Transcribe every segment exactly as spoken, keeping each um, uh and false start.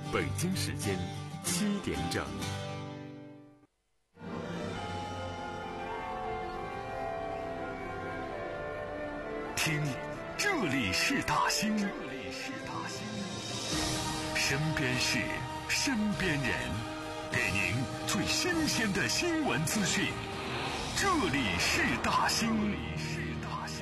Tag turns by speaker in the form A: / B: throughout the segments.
A: 北京时间七点整。听，这里是大兴，这里是大兴，身边事，身边人，给您最新鲜的新闻资讯。这里是大兴，这里是大兴。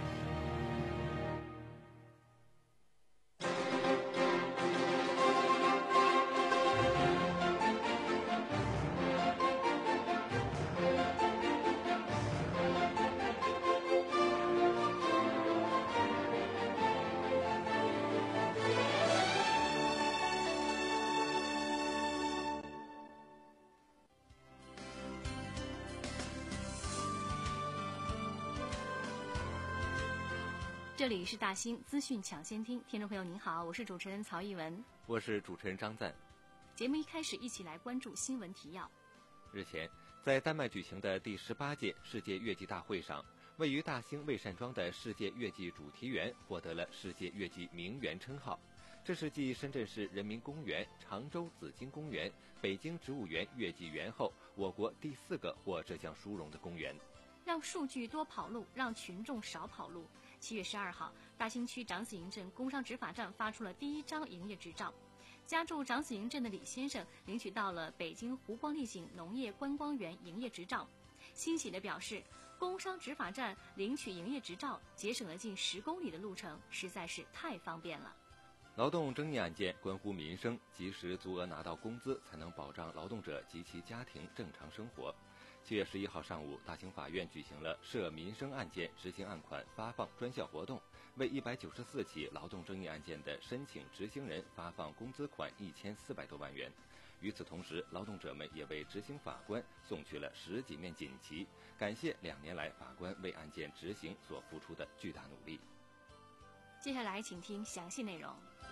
B: 这里是大兴资讯抢先听，听众朋友您好，我是主持人曹艺文，
C: 我是主持人张赞。
B: 节目一开始，一起来关注新闻提要。
C: 日前，在丹麦举行的第十八届世界月季大会上，位于大兴魏善庄的世界月季主题园获得了世界月季名园称号。这是继深圳市人民公园、常州紫荆公园、北京植物园月季园后，我国第四个获这项殊荣的公园。
B: 让数据多跑路，让群众少跑路。七月十二号，大兴区长子营镇工商执法站发出了第一张营业执照。家住长子营镇的李先生领取到了北京湖光丽景农业观光园营业执照，欣喜地表示，工商执法站领取营业执照，节省了近十公里的路程，实在是太方便了。
C: 劳动争议案件关乎民生，及时足额拿到工资，才能保障劳动者及其家庭正常生活。七月十一号上午，大兴法院举行了涉民生案件执行案款发放专项活动，为一百九十四起劳动争议案件的申请执行人发放工资款一千四百多万元。与此同时，劳动者们也为执行法官送去了十几面锦旗，感谢两年来法官为案件执行所付出的巨大努力。
B: 接下来请听详细内容。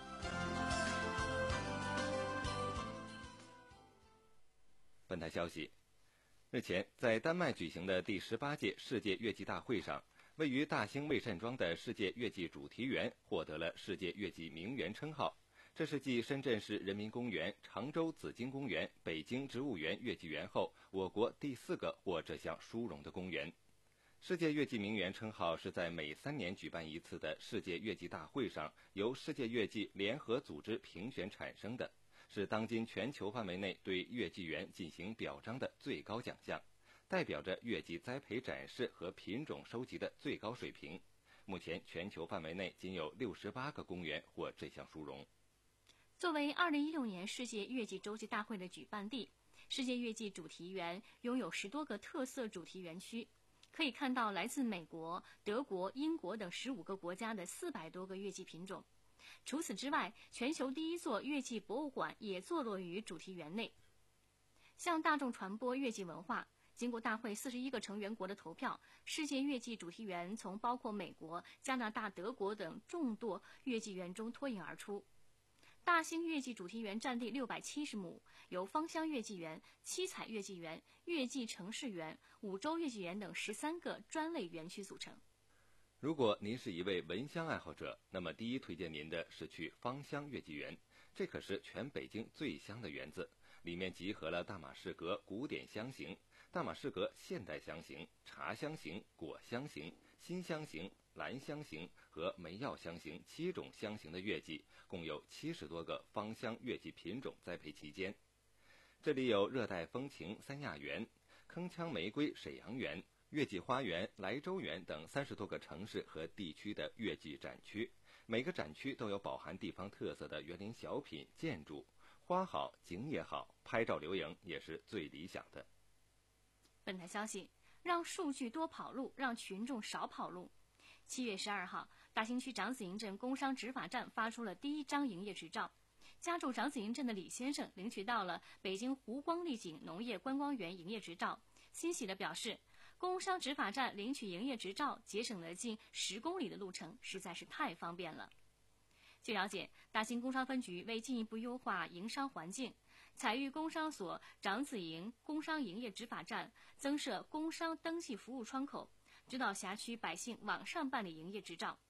C: 本台消息，日前，在丹麦举行的第十八届世界月季大会上，位于大兴魏善庄的世界月季主题园获得了世界月季名园称号。这是继深圳市人民公园、常州紫荆公园、北京植物园月季园后，我国第四个获这项殊荣的公园。世界月季名园称号是在每三年举办一次的世界月季大会上，由世界月季联合组织评选产生的，是当今全球范围内对月季园进行表彰的最高奖项，代表着月季栽培展示和品种收集的最高水平。目前全球范围内仅有六十八个公园获这项殊荣。
B: 作为二零一六年世界月季洲际大会的举办地，世界月季主题园拥有十多个特色主题园区，可以看到来自美国、德国、英国等十五个国家的四百多个月季品种。除此之外，全球第一座月季博物馆也坐落于主题园内。向大众传播月季文化，经过大会四十一个成员国的投票，世界月季主题园从包括美国、加拿大、德国等众多月季园中脱颖而出。大兴月季主题园占地六百七十亩，由芳香月季园、七彩月季园、月季城市园、五洲月季园等十三个专类园区组成。
C: 如果您是一位闻香爱好者，那么第一推荐您的是去芳香月季园，这可是全北京最香的园子，里面集合了大马士革古典香型、大马士革现代香型、茶香型、果香型、新香型、兰香型和梅药香型七种香型的月季，共有七十多个芳香月季品种栽培期间。这里有热带风情三亚园、铿锵玫瑰沈阳园、月季花园、莱州园等三十多个城市和地区的月季展区，每个展区都有饱含地方特色的园林小品、建筑，花好景也好，拍照留影也是最理想的。
B: 本台消息，让数据多跑路，让群众少跑路。七月十二号，大兴区长子营镇工商执法站发出了第一张营业执照。家住长子营镇的李先生领取到了北京湖光丽景农业观光园营业执照，欣喜地表示，工商执法站领取营业执照，节省了近十公里的路程，实在是太方便了。据了解，大兴工商分局为进一步优化营商环境，采育工商所长子营工商营业执法站增设工商登记服务窗口，指导辖区百姓网上办理营业执照。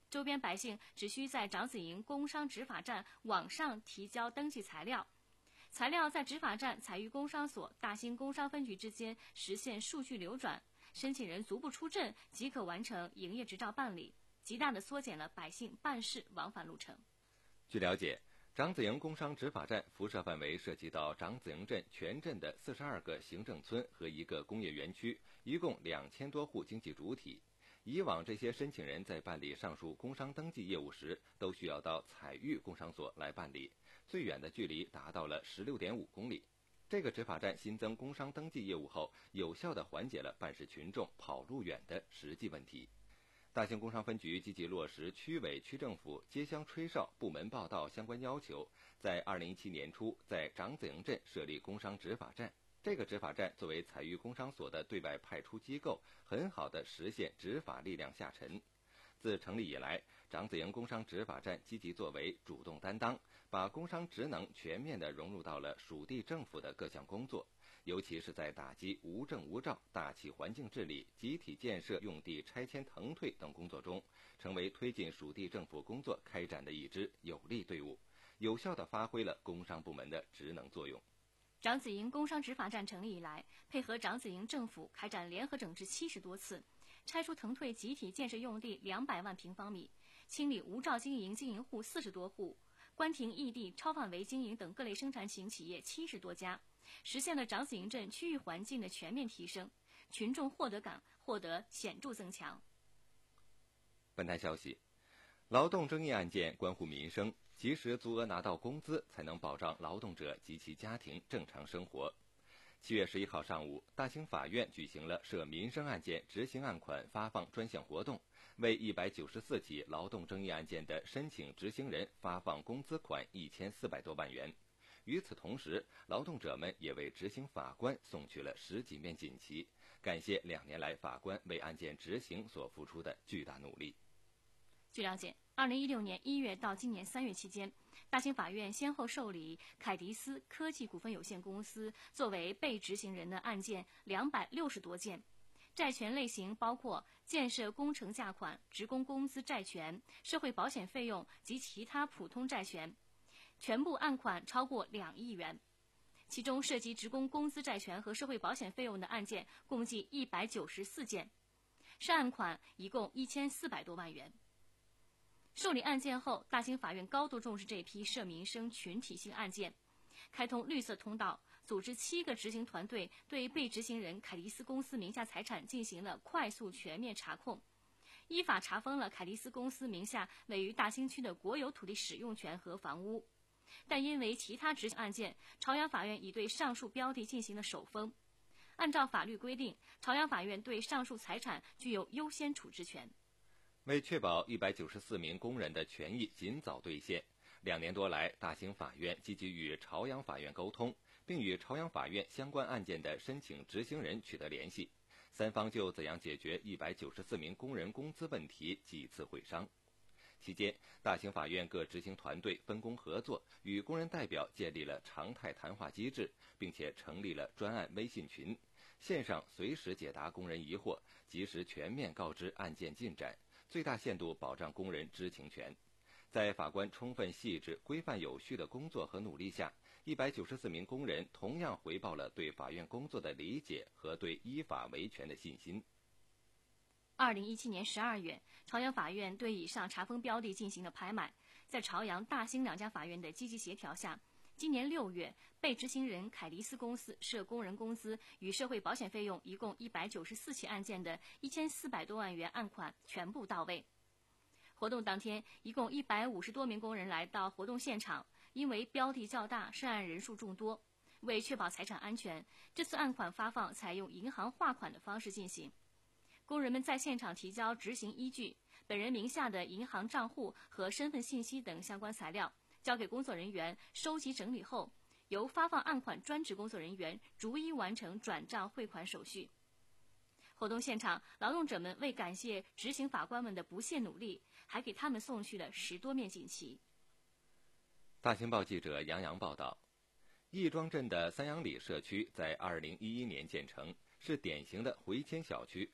B: 周边百姓只需在长子营工商执法站网上提交登记材料，材料在执法站、采育工商所、大兴工商分局之间实现数据流转，申请人足不出镇即可完成营业执照办理，极大地缩减了百姓办事往返路程。
C: 据了解，长子营工商执法站辐射范围涉及到长子营镇全镇的四十二个行政村和一个工业园区，一共两千多户经济主体。以往这些申请人在办理上述工商登记业务时，都需要到采育工商所来办理，最远的距离达到了 十六点五公里。这个执法站新增工商登记业务后，有效地缓解了办事群众跑路远的实际问题。大兴工商分局积极落实区委区政府接乡吹哨、部门报到相关要求，在二零一七年初在长子营镇设立工商执法站。这个执法站作为采育工商所的对外派出机构，很好地实现执法力量下沉。自成立以来，长子营工商执法站积极作为、主动担当，把工商职能全面地融入到了属地政府的各项工作，尤其是在打击无证无照、大气环境治理、集体建设用地拆迁腾退等工作中，成为推进属地政府工作开展的一支有力队伍，有效地发挥了工商部门的职能作用。
B: 长子营工商执法站成立以来，配合长子营政府开展联合整治七十多次，拆除腾退集体建设用地两百万平方米，清理无照经营经营户四十多户，关停异地、超范围经营等各类生产型企业七十多家，实现了长子营镇区域环境的全面提升，群众获得感获得显著增强。
C: 本台消息，劳动争议案件关乎民生，及时足额拿到工资，才能保障劳动者及其家庭正常生活。七月十一号上午，大兴法院举行了涉民生案件执行案款发放专项活动，为一百九十四起劳动争议案件的申请执行人发放工资款一千四百多万元。与此同时，劳动者们也为执行法官送去了十几面锦旗，感谢两年来法官为案件执行所付出的巨大努力。
B: 据了解，二零一六年一月到今年三月期间，大兴法院先后受理凯迪斯科技股份有限公司作为被执行人的案件两百六十多件，债权类型包括建设工程价款、职工工资债权、社会保险费用及其他普通债权，全部案款超过两亿元。其中涉及职工工资债权和社会保险费用的案件共计一百九十四件，涉案款一共一千四百多万元。受理案件后，大兴法院高度重视这批涉民生群体性案件，开通绿色通道，组织七个执行团队对被执行人凯迪斯公司名下财产进行了快速全面查控，依法查封了凯迪斯公司名下位于大兴区的国有土地使用权和房屋。但因为其他执行案件，朝阳法院已对上述标的进行了首封。按照法律规定，朝阳法院对上述财产具有优先处置权。
C: 为确保一百九十四名工人的权益尽早兑现，两年多来，大兴法院积极与朝阳法院沟通，并与朝阳法院相关案件的申请执行人取得联系，三方就怎样解决一百九十四名工人工资问题几次会商。期间，大兴法院各执行团队分工合作，与工人代表建立了常态谈话机制，并且成立了专案微信群，线上随时解答工人疑惑，及时全面告知案件进展，最大限度保障工人知情权。在法官充分细致、规范有序的工作和努力下，一百九十四名工人同样回报了对法院工作的理解和对依法维权的信心。
B: 二零一七年十二月，朝阳法院对以上查封标的进行了拍卖。在朝阳、大兴两家法院的积极协调下，今年六月，被执行人凯迪斯公司涉工人工资与社会保险费用一共一百九十四起案件的一千四百多万元案款全部到位。活动当天，一共一百五十多名工人来到活动现场，因为标的较大，涉案人数众多，为确保财产安全，这次案款发放采用银行划款的方式进行。工人们在现场提交执行依据、本人名下的银行账户和身份信息等相关材料，交给工作人员收集整理后，由发放案款专职工作人员逐一完成转账汇款手续。活动现场，劳动者们为感谢执行法官们的不懈努力，还给他们送去了十多面锦旗。
C: 大兴报记者杨洋报道，亦庄镇的三阳里社区在二零一一年建成，是典型的回迁小区。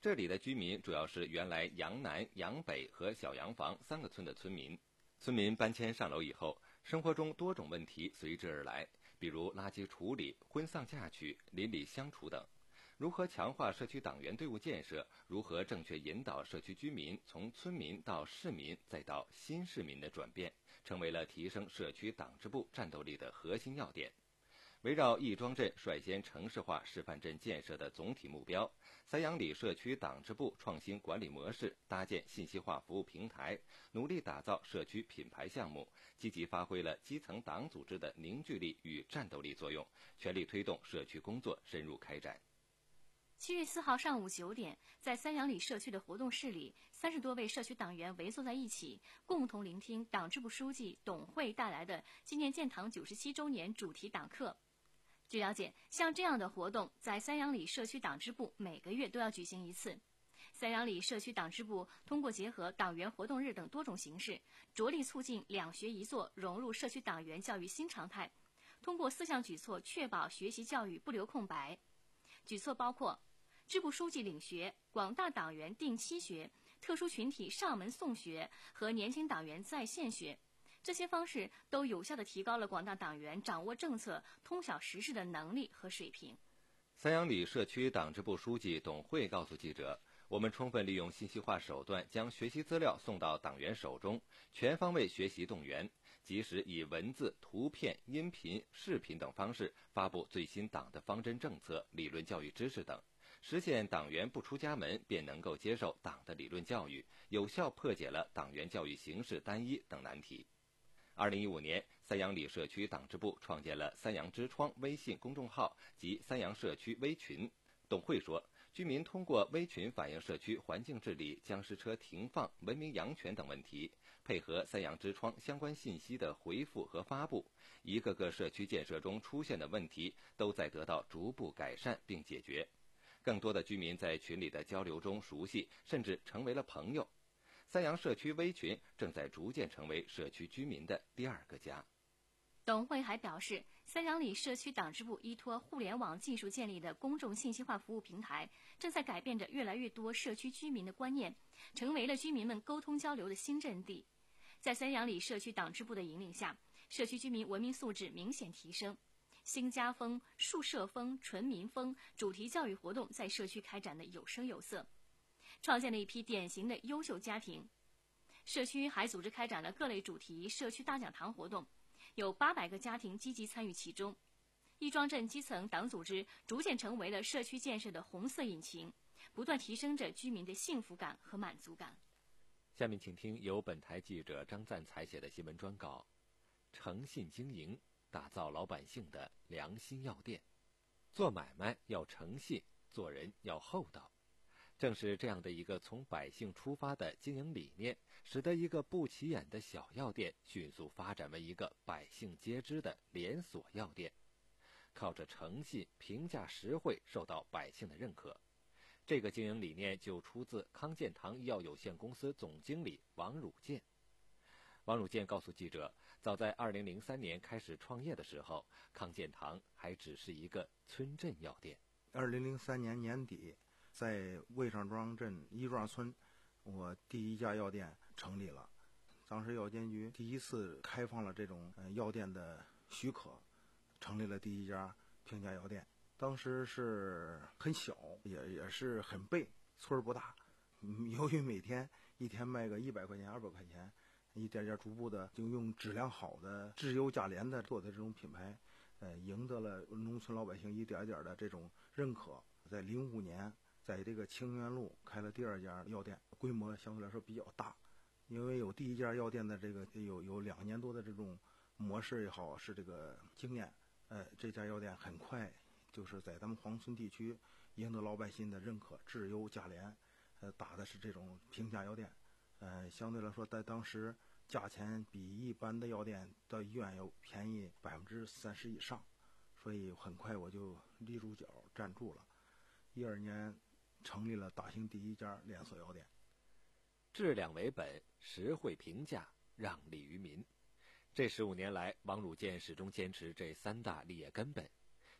C: 这里的居民主要是原来杨南、杨北和小洋房三个村的村民。村民搬迁上楼以后，生活中多种问题随之而来，比如垃圾处理、婚丧嫁娶、邻里相处等。如何强化社区党员队伍建设，如何正确引导社区居民从村民到市民再到新市民的转变，成为了提升社区党支部战斗力的核心要点。围绕亦庄镇率先城市化示范镇建设的总体目标，三阳里社区党支部创新管理模式，搭建信息化服务平台，努力打造社区品牌项目，积极发挥了基层党组织的凝聚力与战斗力作用，全力推动社区工作深入开展。
B: 七月四号上午九点，在三阳里社区的活动室里，三十多位社区党员围坐在一起，共同聆听党支部书记董慧带来的纪念建党九十七周年主题党课。据了解，像这样的活动在三阳里社区党支部每个月都要举行一次。三阳里社区党支部通过结合党员活动日等多种形式，着力促进两学一做融入社区党员教育新常态，通过四项举措确保学习教育不留空白。举措包括支部书记领学、广大党员定期学、特殊群体上门送学和年轻党员在线学。这些方式都有效地提高了广大党员掌握政策、通晓时事的能力和水平。
C: 三阳里社区党支部书记董慧告诉记者，我们充分利用信息化手段，将学习资料送到党员手中，全方位学习动员，及时以文字、图片、音频、视频等方式发布最新党的方针政策、理论教育知识等，实现党员不出家门便能够接受党的理论教育，有效破解了党员教育形式单一等难题。二零一五年，三阳里社区党支部创建了三阳之窗微信公众号及三阳社区微群。董慧说，居民通过微群反映社区环境治理、僵尸车停放、文明养犬等问题，配合三阳之窗相关信息的回复和发布，一个个社区建设中出现的问题都在得到逐步改善并解决。更多的居民在群里的交流中熟悉，甚至成为了朋友。三阳社区微群正在逐渐成为社区居民的第二个家。
B: 董慧还表示，三阳里社区党支部依托互联网技术建立的公众信息化服务平台，正在改变着越来越多社区居民的观念，成为了居民们沟通交流的新阵地。在三阳里社区党支部的引领下，社区居民文明素质明显提升，新家风、树社风、纯民风主题教育活动在社区开展的有声有色，创建了一批典型的优秀家庭。社区还组织开展了各类主题社区大讲堂活动，有八百个家庭积极参与其中。亦庄镇基层党组织逐渐成为了社区建设的红色引擎，不断提升着居民的幸福感和满足感。
C: 下面请听由本台记者张赞采写的新闻专稿：诚信经营，打造老百姓的良心药店。做买卖要诚信，做人要厚道。正是这样的一个从百姓出发的经营理念，使得一个不起眼的小药店迅速发展为一个百姓皆知的连锁药店。靠着诚信、评价实惠，受到百姓的认可。这个经营理念就出自康健堂医药有限公司总经理王汝健。王汝健告诉记者，早在二零零三年开始创业的时候，康健堂还只是一个村镇药店。
D: 二零零三年年底，在魏上庄镇亦庄村，我第一家药店成立了。当时药监局第一次开放了这种呃药店的许可，成立了第一家平价药店。当时是很小，也也是很背，村儿不大。由于每天一天卖个一百块钱、二百块钱，一点点逐步的就用质量好的、质优价廉的做的这种品牌，呃，赢得了农村老百姓一点点的这种认可。在零五年，在这个清源路开了第二家药店，规模相对来说比较大，因为有第一家药店的这个有有两年多的这种模式也好，是这个经验，呃，这家药店很快就是在咱们黄村地区赢得老百姓的认可，质优价廉，呃，打的是这种平价药店，呃，相对来说在当时价钱比一般的药店到医院要便宜百分之三十以上，所以很快我就立住脚站住了。一二年成立了大兴第一家连锁药店。
C: 质量为本，实惠平价，让利于民。这十五年来，王汝健始终坚持这三大立业根本。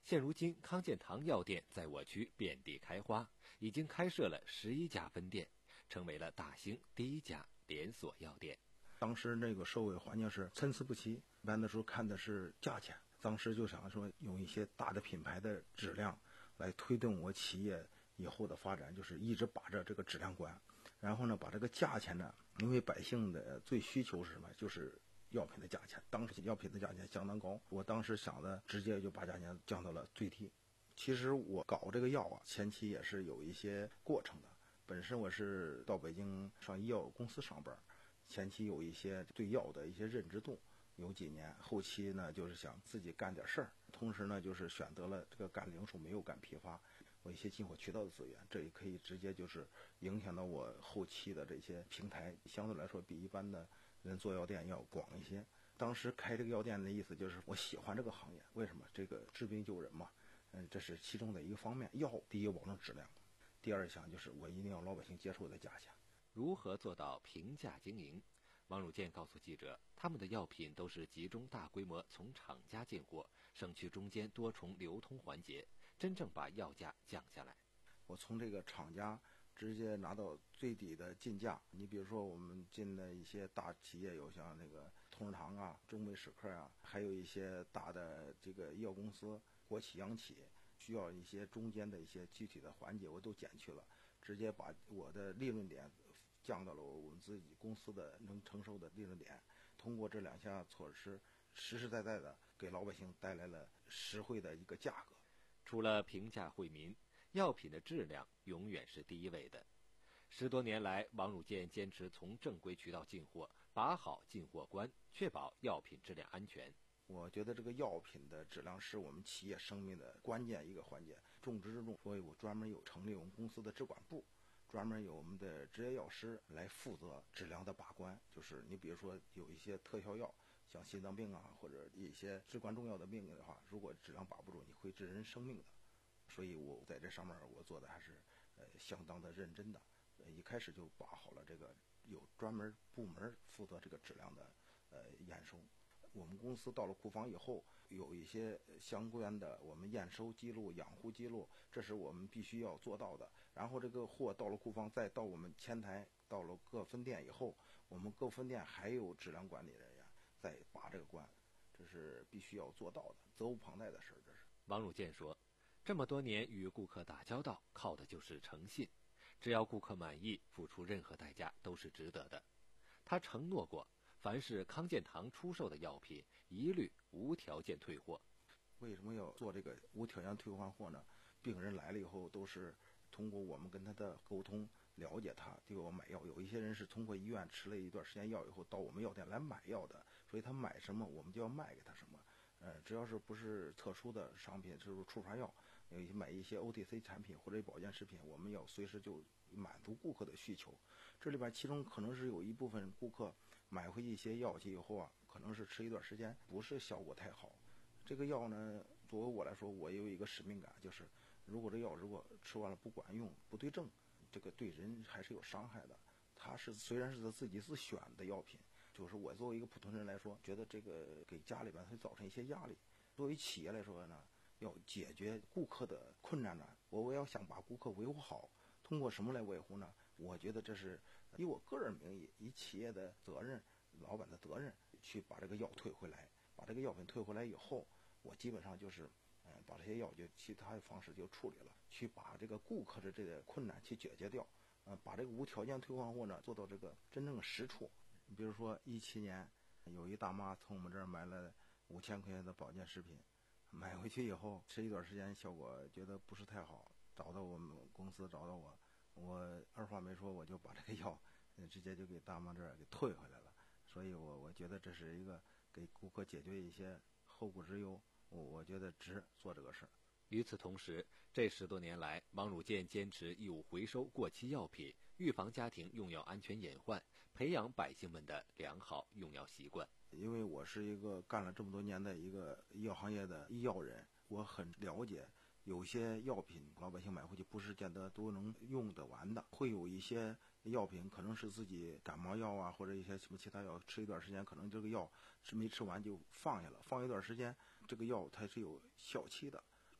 C: 现如今，康健堂药店在我区遍地开花，已经开设了十一家分店，成为了大兴第一家连锁药店。
D: 当时那个社会环境是参差不齐，一般的时候看的是价钱，当时就想说用一些大的品牌的质量来推动我企业以后的发展，就是一直把着这个质量关，然后呢把这个价钱呢，因为百姓的最需求是什么，就是药品的价钱，当时药品的价钱相当高，我当时想的直接就把价钱降到了最低。其实我搞这个药啊，前期也是有一些过程的。本身我是到北京上医药公司上班，前期有一些对药的一些认知度，有几年，后期呢就是想自己干点事儿，同时呢就是选择了这个干零售，没有干批发，我一些进货渠道的资源，这也可以直接就是影响到我后期的这些平台，相对来说比一般的人做药店要广一些。当时开这个药店的意思就是我喜欢这个行业，为什么？这个治病救人嘛，嗯，这是其中的一个方面。药第一个保证质量，第二项就是我一定要老百姓接受的价钱。
C: 如何做到平价经营？王汝健告诉记者，他们的药品都是集中大规模从厂家进货，省去中间多重流通环节，真正把药价降下来。
D: 我从这个厂家直接拿到最低的进价。你比如说我们进的一些大企业，有像那个同仁堂啊、中美史克啊，还有一些大的这个医药公司、国企、央企，需要一些中间的一些具体的环节，我都减去了，直接把我的利润点降到了我们自己公司的能承受的利润点。通过这两项措施，实实在在的给老百姓带来了实惠的一个价格。
C: 除了平价惠民，药品的质量永远是第一位的。十多年来，王汝健坚持从正规渠道进货，把好进货关，确保药品质量安全。
D: 我觉得这个药品的质量是我们企业生命的关键一个环节，重中之重。所以我专门有成立我们公司的质管部，专门有我们的执业药师来负责质量的把关。就是你比如说有一些特效药，像心脏病啊，或者一些至关重要的病的话，如果质量把不住，你会致人生命的。所以我在这上面我做的还是呃相当的认真的，呃一开始就把好了这个有专门部门负责这个质量的呃验收。我们公司到了库房以后，有一些相关的我们验收记录、养护记录，这是我们必须要做到的。然后这个货到了库房，再到我们前台，到了各分店以后，我们各分店还有质量管理人员在把这个关，这是必须要做到的，责无旁贷的事儿。这是
C: 王汝健说，这么多年与顾客打交道，靠的就是诚信，只要顾客满意，付出任何代价都是值得的。他承诺过，凡是康健堂出售的药品，一律无条件退货。
D: 为什么要做这个无条件退换货呢？病人来了以后，都是通过我们跟他的沟通，了解他，对我买药。有一些人是通过医院吃了一段时间药以后，到我们药店来买药的，所以他买什么，我们就要卖给他什么。呃，只要是不是特殊的商品，就是处罚药，有一些买一些 O T C 产品或者保健食品，我们要随时就满足顾客的需求。这里边其中可能是有一部分顾客买回一些药剂以后啊，可能是吃一段时间不是效果太好。这个药呢，作为我来说，我有一个使命感，就是如果这药如果吃完了不管用、不对症，这个对人还是有伤害的。它是虽然是他自己自选的药品，就是我作为一个普通人来说，觉得这个给家里边会造成一些压力。作为企业来说呢，要解决顾客的困难呢，我我要想把顾客维护好，通过什么来维护呢？我觉得这是以我个人名义，以企业的责任、老板的责任，去把这个药退回来。把这个药品退回来以后，我基本上就是，嗯，把这些药就其他的方式就处理了，去把这个顾客的这个困难去解决掉。嗯，把这个无条件退换货呢做到这个真正的实处。你比如说一七年，有一大妈从我们这儿买了五千块钱的保健食品，买回去以后吃一段时间，效果觉得不是太好，找到我们公司找到我，我二话没说我就把这个药，呃，直接就给大妈这儿给退回来了。所以我我觉得这是一个给顾客解决一些后顾之忧，我我觉得值做这个事儿。
C: 与此同时，这十多年来，王汝健坚持义务回收过期药品，预防家庭用药安全隐患，培养百姓们的良好用药习惯。
D: 因为我是一个干了这么多年的一个医药行业的医药人，我很了解有些药品老百姓买回去不是见得都能用得完的，会有一些药品可能是自己感冒药啊，或者一些什么其他药，吃一段时间可能这个药是没吃完就放下了，放一段时间这个药它是有效期的，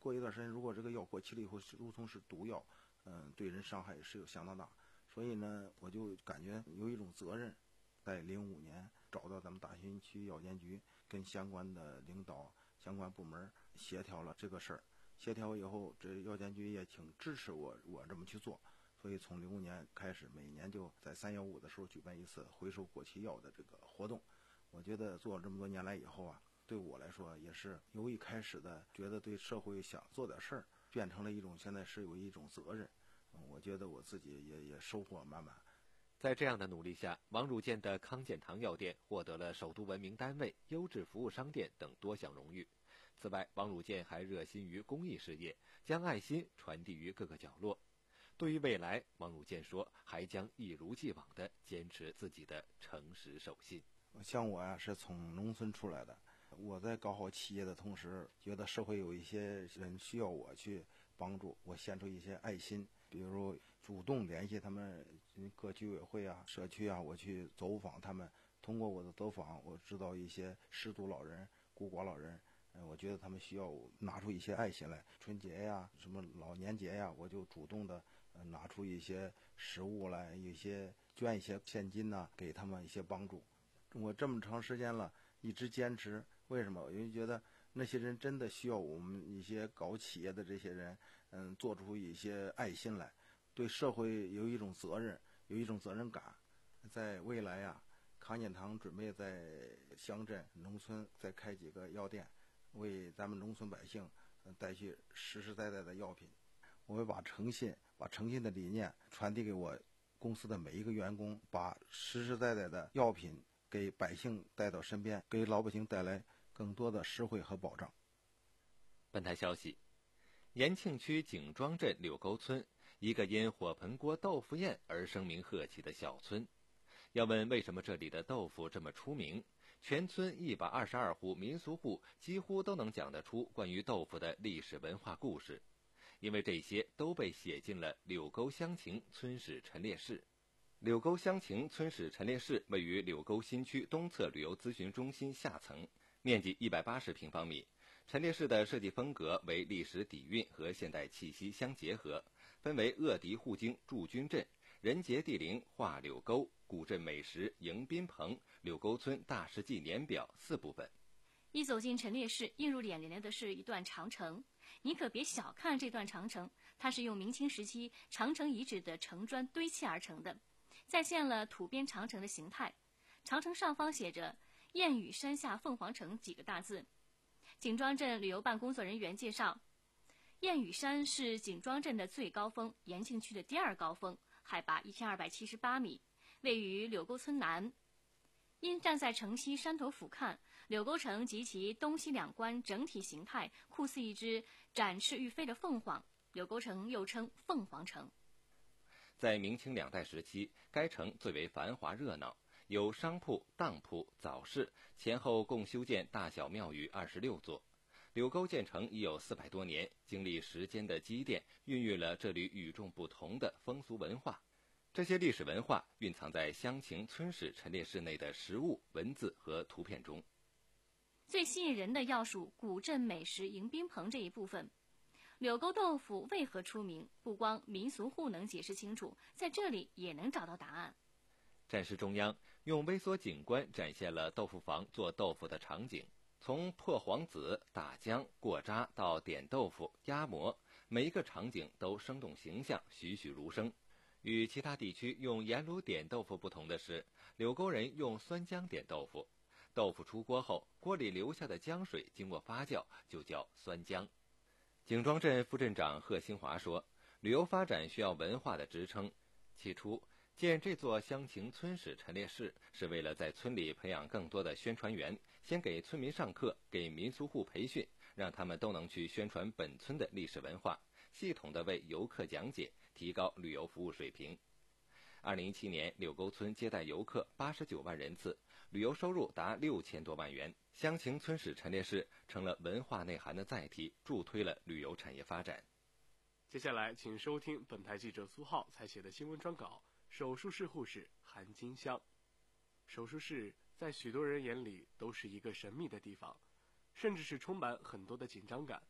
D: 过一段时间，如果这个药过期了以后，如同是毒药，嗯、呃，对人伤害是有相当大。所以呢，我就感觉有一种责任，在零五年找到咱们大兴区药监局，跟相关的领导、相关部门协调了这个事儿。协调以后，这药监局也挺支持我，我这么去做。所以从零五年开始，每年就在三幺五的时候举办一次回收过期药的这个活动。我觉得做了这么多年来以后啊，对我来说也是由一开始的觉得对社会想做点事儿，变成了一种现在是有一种责任。嗯、我觉得我自己也也收获满满。
C: 在这样的努力下，王汝建的康健堂药店获得了首都文明单位、优质服务商店等多项荣誉。此外，王汝建还热心于公益事业，将爱心传递于各个角落。对于未来，王汝建说，还将一如既往地坚持自己的诚实守信。
D: 像我呀、啊，是从农村出来的，我在搞好企业的同时，觉得社会有一些人需要我去帮助，我献出一些爱心，比如主动联系他们各居委会啊、社区啊，我去走访他们。通过我的走访，我知道一些失独老人、孤寡老人，嗯，我觉得他们需要拿出一些爱心来。春节呀、什么老年节呀，我就主动的呃拿出一些食物来，一些捐一些现金呐、啊，给他们一些帮助。我这么长时间了，一直坚持，为什么？因为觉得那些人真的需要我们一些搞企业的这些人，嗯，做出一些爱心来，对社会有一种责任，有一种责任感。在未来呀、啊，康健堂准备在乡镇、农村再开几个药店，为咱们农村百姓带去实实在在的药品。我会把诚信、把诚信的理念传递给我公司的每一个员工，把实实在在的药品给百姓带到身边，给老百姓带来更多的实惠和保障。
C: 本台消息，延庆区景庄镇柳沟村，一个因火盆锅豆腐宴而声名鹤起的小村。要问为什么这里的豆腐这么出名，全村一百二十二户民俗户几乎都能讲得出关于豆腐的历史文化故事，因为这些都被写进了柳沟乡情村史陈列室。柳沟乡情村史陈列室位于柳沟新区东侧旅游咨询中心下层，面积一百八十平方米。陈列室的设计风格为历史底蕴和现代气息相结合，分为鄂迪护京驻军镇、人杰地灵画柳沟、古镇美食迎宾棚、柳沟村大事记年表四部分。
B: 一走进陈列室，映入眼帘的是一段长城。你可别小看这段长城，它是用明清时期长城遗址的城砖堆砌而成的，再现了土边长城的形态。长城上方写着“燕语山下凤凰城”几个大字。景庄镇旅游办工作人员介绍，燕语山是景庄镇的最高峰，延庆区的第二高峰，海拔一千二百七十八米，位于柳沟村南。因站在城西山头俯瞰，柳沟城及其东西两关整体形态酷似一只展翅欲飞的凤凰，柳沟城又称凤凰城。
C: 在明清两代时期，该城最为繁华热闹，有商铺、当铺、早市，前后共修建大小庙宇二十六座。柳沟建成已有四百多年，经历时间的积淀，孕育了这里与众不同的风俗文化。这些历史文化蕴藏在乡情村史陈列室内的实物、文字和图片中。
B: 最吸引人的要数古镇美食迎宾棚这一部分。柳沟豆腐为何出名？不光民俗户能解释清楚，在这里也能找到答案。
C: 展示中央用微缩景观展现了豆腐房做豆腐的场景，从破黄子、打浆、过渣到点豆腐、压模，每一个场景都生动形象，栩栩如生。与其他地区用盐卤点豆腐不同的是，柳沟人用酸浆点豆腐。豆腐出锅后，锅里留下的浆水经过发酵，就叫酸浆。景庄镇副镇长贺新华说，旅游发展需要文化的支撑。起初建这座乡情村史陈列室，是为了在村里培养更多的宣传员，先给村民上课，给民俗户培训，让他们都能去宣传本村的历史文化，系统地为游客讲解，提高旅游服务水平。二零一七年，柳沟村接待游客八十九万人次，旅游收入达六千多万元。乡情村史陈列室成了文化内涵的载体，助推了旅游产业发展。
E: 接下来，请收听本台记者苏浩采写的新闻专稿：手术室护士韩金香。手术室在许多人眼里都是一个神秘的地方，甚至是充满很多的紧张感。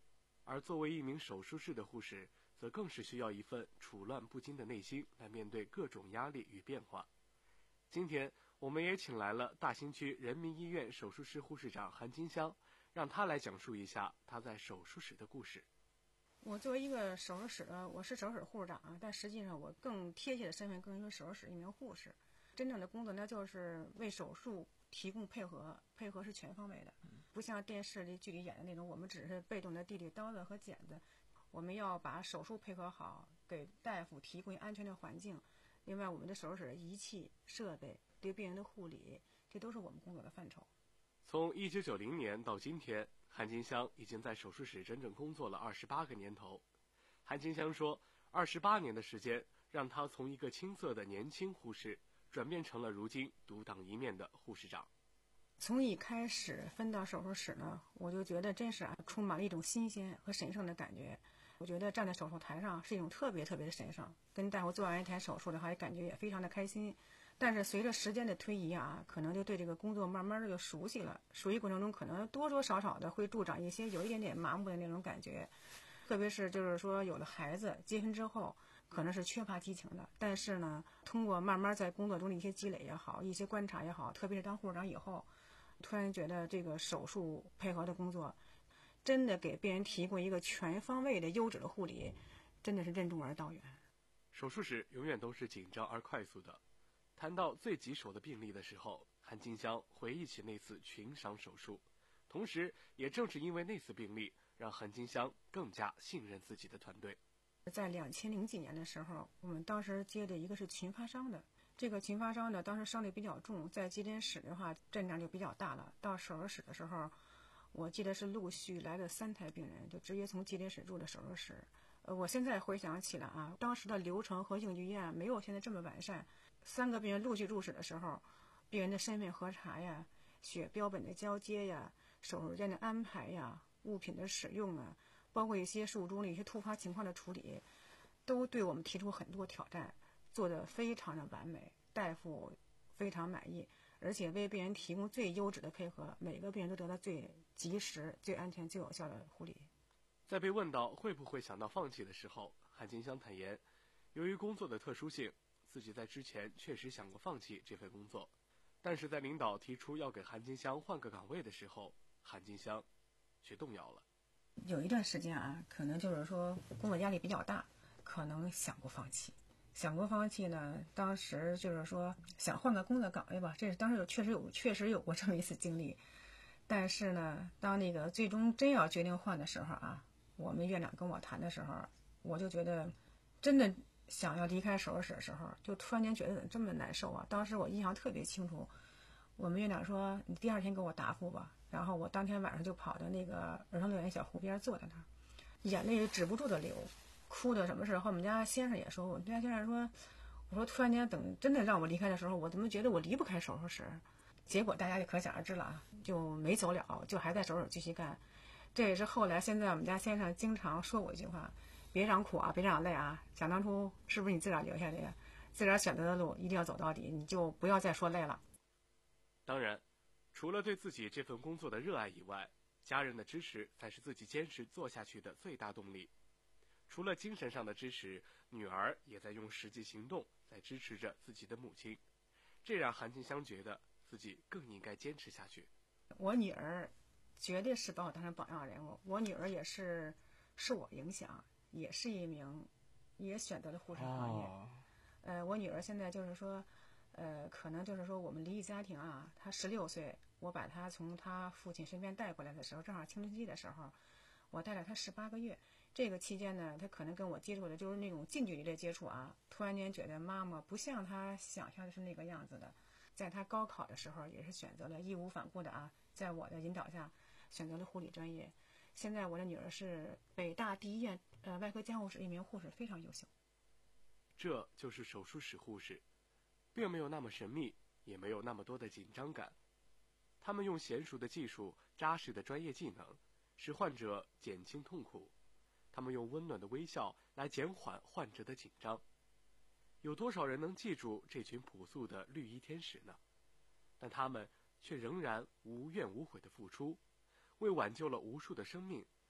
E: 而作为一名手术室的护士，则更是需要一份处乱不惊的内心来面对各种压力与变化。今天我们也请来了大兴区人民医院手术室护士长韩金香，让她来讲述一下她在手术室的故事。
F: 我作为一个手术室的，我是手术室护士长啊，但实际上我更贴切的身份更是手术室一名护士。真正的工作呢，就是为手术提供配合，配合是全方位的，不像电视里剧里演的那种，我们只是被动的递递刀子和剪子。我们要把手术配合好，给大夫提供安全的环境。另外，我们的手术室的仪器设备、对病人的护理，这都是我们工作的范畴。
E: 从一九九零年到今天，韩金香已经在手术室整整工作了二十八个年头。韩金香说，二十八年的时间，让她从一个青涩的年轻护士，转变成了如今独当一面的护士长。
F: 从一开始分到手术室呢，我就觉得真是啊，充满了一种新鲜和神圣的感觉。我觉得站在手术台上是一种特别特别的神圣，跟大夫做完一台手术的话，也感觉也非常的开心。但是随着时间的推移啊，可能就对这个工作慢慢的就熟悉了，熟悉过程中可能多多少少的会助长一些有一点点麻木的那种感觉。特别是就是说有了孩子结婚之后，可能是缺乏激情的，但是呢，通过慢慢在工作中的一些积累也好，一些观察也好，特别是当护士长以后，突然觉得这个手术配合的工作真的给病人提供一个全方位的优质的护理，真的是任重而道远。
E: 手术室永远都是紧张而快速的。谈到最棘手的病例的时候，韩金香回忆起那次群伤手术，同时也正是因为那次病例，让韩金香更加信任自己的团队。
F: 在两千零几年的时候，我们当时接的一个是群发伤的，这个群发伤呢，当时伤得比较重，在急诊室的话阵仗就比较大了。到手术室的时候，我记得是陆续来了三台病人，就直接从急诊室入的手术室。呃，我现在回想起来啊，当时的流程和应急预案没有现在这么完善。三个病人陆续入室的时候，病人的身份核查呀、血标本的交接呀、手术间的安排呀、物品的使用啊，包括一些术中的一些突发情况的处理，都对我们提出很多挑战，做得非常的完美，大夫非常满意，而且为病人提供最优质的配合，每个病人都得到最及时、最安全、最有效的护理。
E: 在被问到会不会想到放弃的时候，韩金香坦言，由于工作的特殊性，自己在之前确实想过放弃这份工作，但是在领导提出要给韩金香换个岗位的时候，韩金香却动摇了。
F: 有一段时间啊，可能就是说工作压力比较大，可能想过放弃。想过放弃呢，当时就是说想换个工作岗位吧，这是当时有确实有确实有过这么一次经历。但是呢，当那个最终真要决定换的时候啊，我们院长跟我谈的时候，我就觉得真的想要离开手术室的时候，就突然间觉得怎么这么难受啊！当时我印象特别清楚，我们院长说你第二天给我答复吧，然后我当天晚上就跑到那个儿童乐园小湖边坐在那儿，眼泪止不住的流，哭的什么事。和我们家先生也说，我们家先生说，我说突然间等真的让我离开的时候，我怎么觉得我离不开手术室？结果大家就可想而知了，就没走了，就还在手术室继续干。这也是后来现在我们家先生经常说我一句话，别让苦啊，别让累啊，想当初是不是你自个儿留下的呀？自个儿选择的路一定要走到底，你就不要再说累了。
E: 当然，除了对自己这份工作的热爱以外，家人的支持才是自己坚持做下去的最大动力。除了精神上的支持，女儿也在用实际行动在支持着自己的母亲，这让韩金香觉得自己更应该坚持下去。
F: 我女儿绝对是把我当成榜样人物，我女儿也是受我影响，也是一名也选择了护士行业。哦、呃，我女儿现在就是说，呃，可能就是说我们离异家庭啊，她十六岁，我把她从她父亲身边带过来的时候，正好青春期的时候，我带了她十八个月。这个期间呢，她可能跟我接触的就是那种近距离的接触啊，突然间觉得妈妈不像她想象的是那个样子的。在她高考的时候，也是选择了义无反顾的啊，在我的引导下选择了护理专业。现在我的女儿是北大第一院呃外科监护室一名护士，非常优秀。
E: 这就是手术室护士，并没有那么神秘，也没有那么多的紧张感。他们用娴熟的技术、扎实的专业技能，使患者减轻痛苦。他们用温暖的微笑来减缓患者的紧张。有多少人能记住这群朴素的绿衣天使呢？但他们却仍然无怨无悔的付出，为挽救了无数的生命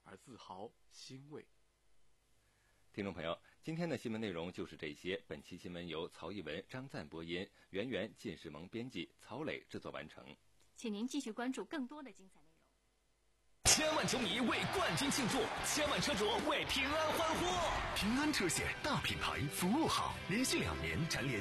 E: 而自豪欣慰。
C: 听众朋友，今天的新闻内容就是这些。本期新闻由曹一文、张赞播音，圆圆、靳世萌编辑，曹磊制作完成。
B: 请您继续关注更多的精彩内容。
G: 千万球迷为冠军庆祝，千万车主为平安欢呼。
A: 平安车险大品牌，服务好，连续两年蝉联